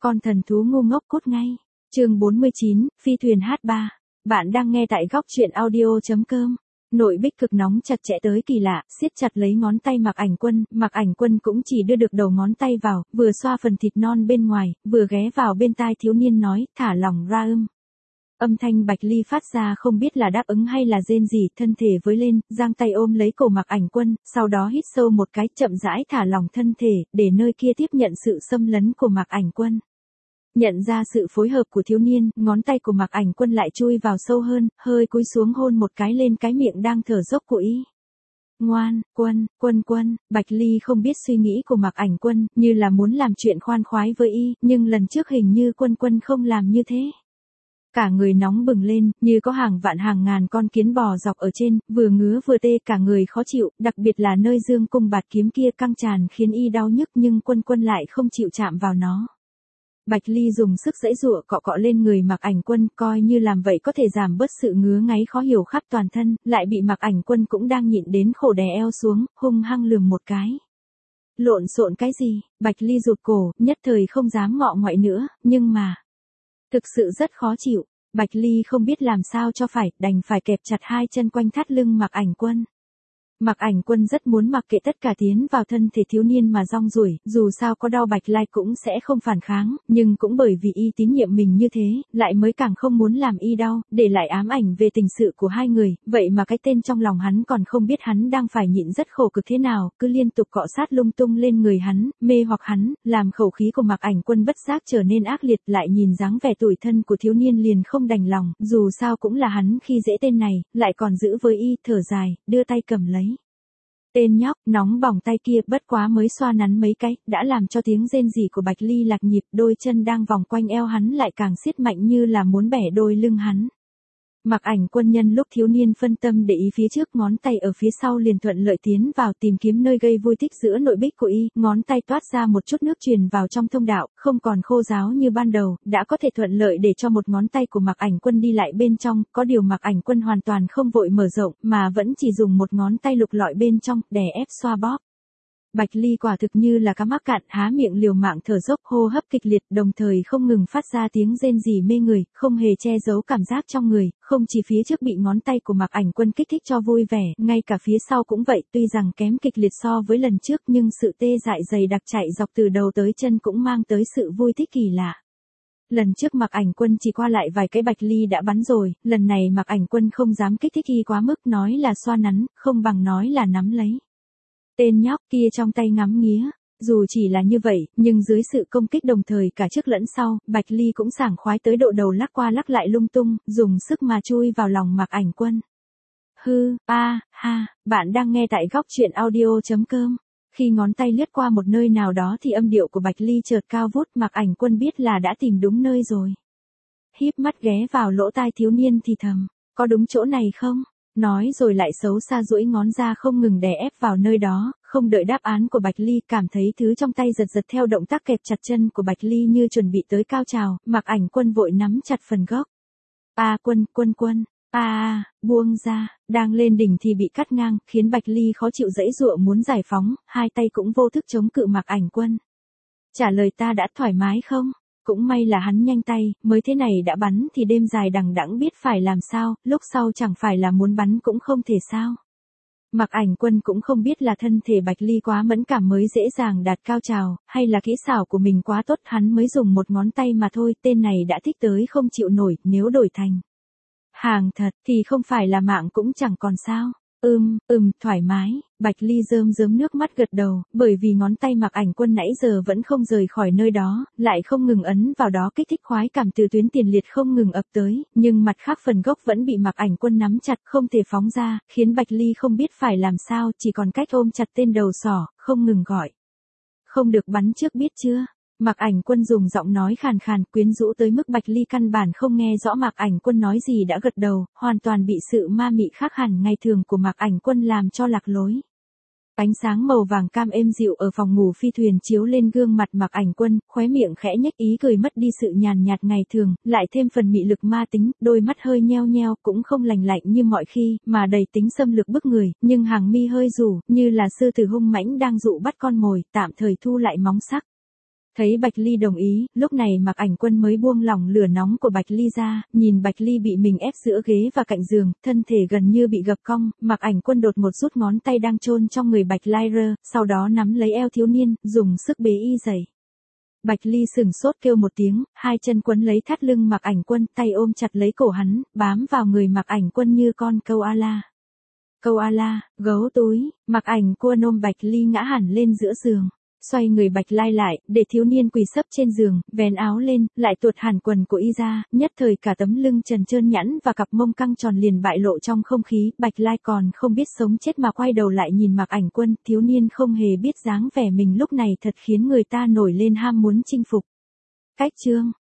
Con thần thú ngu ngốc cút ngay. Chương 49, Phi thuyền H3. Bạn đang nghe tại góc truyện audio.com. Nội Bích cực nóng chặt chẽ tới kỳ lạ, siết chặt lấy ngón tay Mạc Ảnh Quân cũng chỉ đưa được đầu ngón tay vào, vừa xoa phần thịt non bên ngoài, vừa ghé vào bên tai thiếu niên nói, thả lỏng ra. Âm thanh Bạch Ly phát ra không biết là đáp ứng hay là rên gì, thân thể với lên, giang tay ôm lấy cổ Mạc Ảnh Quân, sau đó hít sâu một cái, chậm rãi thả lỏng thân thể, để nơi kia tiếp nhận sự xâm lấn của Mạc Ảnh Quân. Nhận ra sự phối hợp của thiếu niên, ngón tay của Mạc Ảnh Quân lại chui vào sâu hơn, hơi cúi xuống hôn một cái lên cái miệng đang thở dốc của y. Ngoan, Quân, Bạch Ly không biết suy nghĩ của Mạc Ảnh Quân, như là muốn làm chuyện khoan khoái với y, nhưng lần trước hình như Quân không làm như thế. Cả người nóng bừng lên, như có hàng vạn hàng ngàn con kiến bò dọc ở trên, vừa ngứa vừa tê, cả người khó chịu, đặc biệt là nơi dương cung bạt kiếm kia căng tràn khiến y đau nhức, nhưng Quân lại không chịu chạm vào nó. Bạch Ly dùng sức giãy giụa cọ lên người Mạc Ảnh Quân, coi như làm vậy có thể giảm bớt sự ngứa ngáy khó hiểu khắp toàn thân, lại bị Mạc Ảnh Quân cũng đang nhịn đến khổ đè eo xuống, hung hăng lườm một cái. Lộn xộn cái gì? Bạch Ly rụt cổ, nhất thời không dám ngọ ngoại nữa, nhưng mà thực sự rất khó chịu. Bạch Ly không biết làm sao cho phải, đành phải kẹp chặt hai chân quanh thắt lưng Mạc Ảnh Quân. Mạc Ảnh Quân rất muốn mặc kệ tất cả tiến vào thân thể thiếu niên mà rong ruổi, dù sao có đau Bạch Lai cũng sẽ không phản kháng, nhưng cũng bởi vì y tín nhiệm mình như thế, lại mới càng không muốn làm y đau, để lại ám ảnh về tình sự của hai người, vậy mà cái tên trong lòng hắn còn không biết hắn đang phải nhịn rất khổ cực thế nào, cứ liên tục cọ sát lung tung lên người hắn, mê hoặc hắn, làm khẩu khí của Mạc Ảnh Quân bất giác trở nên ác liệt, lại nhìn dáng vẻ tủi thân của thiếu niên liền không đành lòng, dù sao cũng là hắn khi dễ tên này, lại còn giữ với y, thở dài, đưa tay cầm lấy. Tên nhóc, nóng bỏng tay kia bất quá mới xoa nắn mấy cái, đã làm cho tiếng rên rỉ của Bạch Ly lạc nhịp, đôi chân đang vòng quanh eo hắn lại càng siết mạnh như là muốn bẻ đôi lưng hắn. Mạc Ảnh Quân nhân lúc thiếu niên phân tâm để ý phía trước, ngón tay ở phía sau liền thuận lợi tiến vào tìm kiếm nơi gây vui thích giữa nội bích của y, ngón tay toát ra một chút nước truyền vào trong thông đạo, không còn khô ráo như ban đầu, đã có thể thuận lợi để cho một ngón tay của Mạc Ảnh Quân đi lại bên trong, có điều Mạc Ảnh Quân hoàn toàn không vội mở rộng, mà vẫn chỉ dùng một ngón tay lục lọi bên trong, đè ép xoa bóp. Bạch Ly quả thực như là cá mắc cạn, há miệng liều mạng thở dốc, hô hấp kịch liệt, đồng thời không ngừng phát ra tiếng rên rỉ mê người, không hề che giấu cảm giác trong người, không chỉ phía trước bị ngón tay của Mạc Ảnh Quân kích thích cho vui vẻ, ngay cả phía sau cũng vậy, tuy rằng kém kịch liệt so với lần trước nhưng sự tê dại dày đặc chạy dọc từ đầu tới chân cũng mang tới sự vui thích kỳ lạ. Lần trước Mạc Ảnh Quân chỉ qua lại vài cái Bạch Ly đã bắn rồi, lần này Mạc Ảnh Quân không dám kích thích y quá mức, nói là xoa nắn, không bằng nói là nắm lấy. Tên nhóc kia trong tay ngắm nghía, dù chỉ là như vậy, nhưng dưới sự công kích đồng thời cả trước lẫn sau, Bạch Ly cũng sảng khoái tới độ đầu lắc qua lắc lại lung tung, dùng sức mà chui vào lòng Mạc Ảnh Quân. Bạn đang nghe tại góc truyện audio.com. Khi ngón tay lướt qua một nơi nào đó thì âm điệu của Bạch Ly chợt cao vút, Mạc Ảnh Quân biết là đã tìm đúng nơi rồi. Híp mắt ghé vào lỗ tai thiếu niên thì thầm, có đúng chỗ này không? Nói rồi lại xấu xa duỗi ngón ra không ngừng đè ép vào nơi đó, không đợi đáp án của Bạch Ly, cảm thấy thứ trong tay giật theo động tác kẹp chặt chân của Bạch Ly như chuẩn bị tới cao trào, Mạc Ảnh Quân vội nắm chặt phần gốc. Quân, buông ra, đang lên đỉnh thì bị cắt ngang, khiến Bạch Ly khó chịu giãy giụa muốn giải phóng, hai tay cũng vô thức chống cự Mạc Ảnh Quân. Trả lời ta đã thoải mái không? Cũng may là hắn nhanh tay, mới thế này đã bắn thì đêm dài đằng đẵng biết phải làm sao, lúc sau chẳng phải là muốn bắn cũng không thể sao. Mạc Ảnh Quân cũng không biết là thân thể Bạch Ly quá mẫn cảm mới dễ dàng đạt cao trào, hay là kỹ xảo của mình quá tốt, hắn mới dùng một ngón tay mà thôi, tên này đã thích tới không chịu nổi, nếu đổi thành hàng thật thì không phải là mạng cũng chẳng còn sao. Thoải mái, Bạch Ly rơm nước mắt gật đầu, bởi vì ngón tay Mạc Ảnh Quân nãy giờ vẫn không rời khỏi nơi đó, lại không ngừng ấn vào đó, kích thích khoái cảm từ tuyến tiền liệt không ngừng ập tới, nhưng mặt khác phần gốc vẫn bị Mạc Ảnh Quân nắm chặt không thể phóng ra, khiến Bạch Ly không biết phải làm sao, chỉ còn cách ôm chặt tên đầu sỏ, không ngừng gọi. Không được bắn trước biết chưa? Mạc Ảnh Quân dùng giọng nói khàn khàn quyến rũ tới mức Bạch Ly căn bản không nghe rõ Mạc Ảnh Quân nói gì đã gật đầu, hoàn toàn bị sự ma mị khác hẳn ngày thường của Mạc Ảnh Quân làm cho lạc lối. Ánh sáng màu vàng cam êm dịu ở phòng ngủ phi thuyền chiếu lên gương mặt Mạc Ảnh Quân, khóe miệng khẽ nhếch ý cười mất đi sự nhàn nhạt ngày thường, lại thêm phần mị lực ma tính, đôi mắt hơi nheo nheo cũng không lành lạnh như mọi khi, mà đầy tính xâm lược bức người, nhưng hàng mi hơi rủ, như là sư tử hung mãnh đang dụ bắt con mồi, tạm thời thu lại móng sắc. Thấy Bạch Ly đồng ý, lúc này Mạc Ảnh Quân mới buông lỏng lửa nóng của Bạch Ly ra, nhìn Bạch Ly bị mình ép giữa ghế và cạnh giường, thân thể gần như bị gập cong, Mạc Ảnh Quân đột một rút ngón tay đang chôn trong người Bạch Lai Rơ, sau đó nắm lấy eo thiếu niên, dùng sức bế y dậy. Bạch Ly sừng sốt kêu một tiếng, hai chân quấn lấy thắt lưng Mạc Ảnh Quân, tay ôm chặt lấy cổ hắn, bám vào người Mạc Ảnh Quân như con câu a la. Câu a la, gấu túi, Mạc Ảnh Quân ôm Bạch Ly ngã hẳn lên giữa giường. Xoay người Bạch Lai lại, để thiếu niên quỳ sấp trên giường, vén áo lên, lại tuột hẳn quần của y ra, nhất thời cả tấm lưng trần trơn nhẵn và cặp mông căng tròn liền bại lộ trong không khí, Bạch Lai còn không biết sống chết mà quay đầu lại nhìn Mạc Ảnh Quân, thiếu niên không hề biết dáng vẻ mình lúc này thật khiến người ta nổi lên ham muốn chinh phục. Cách chương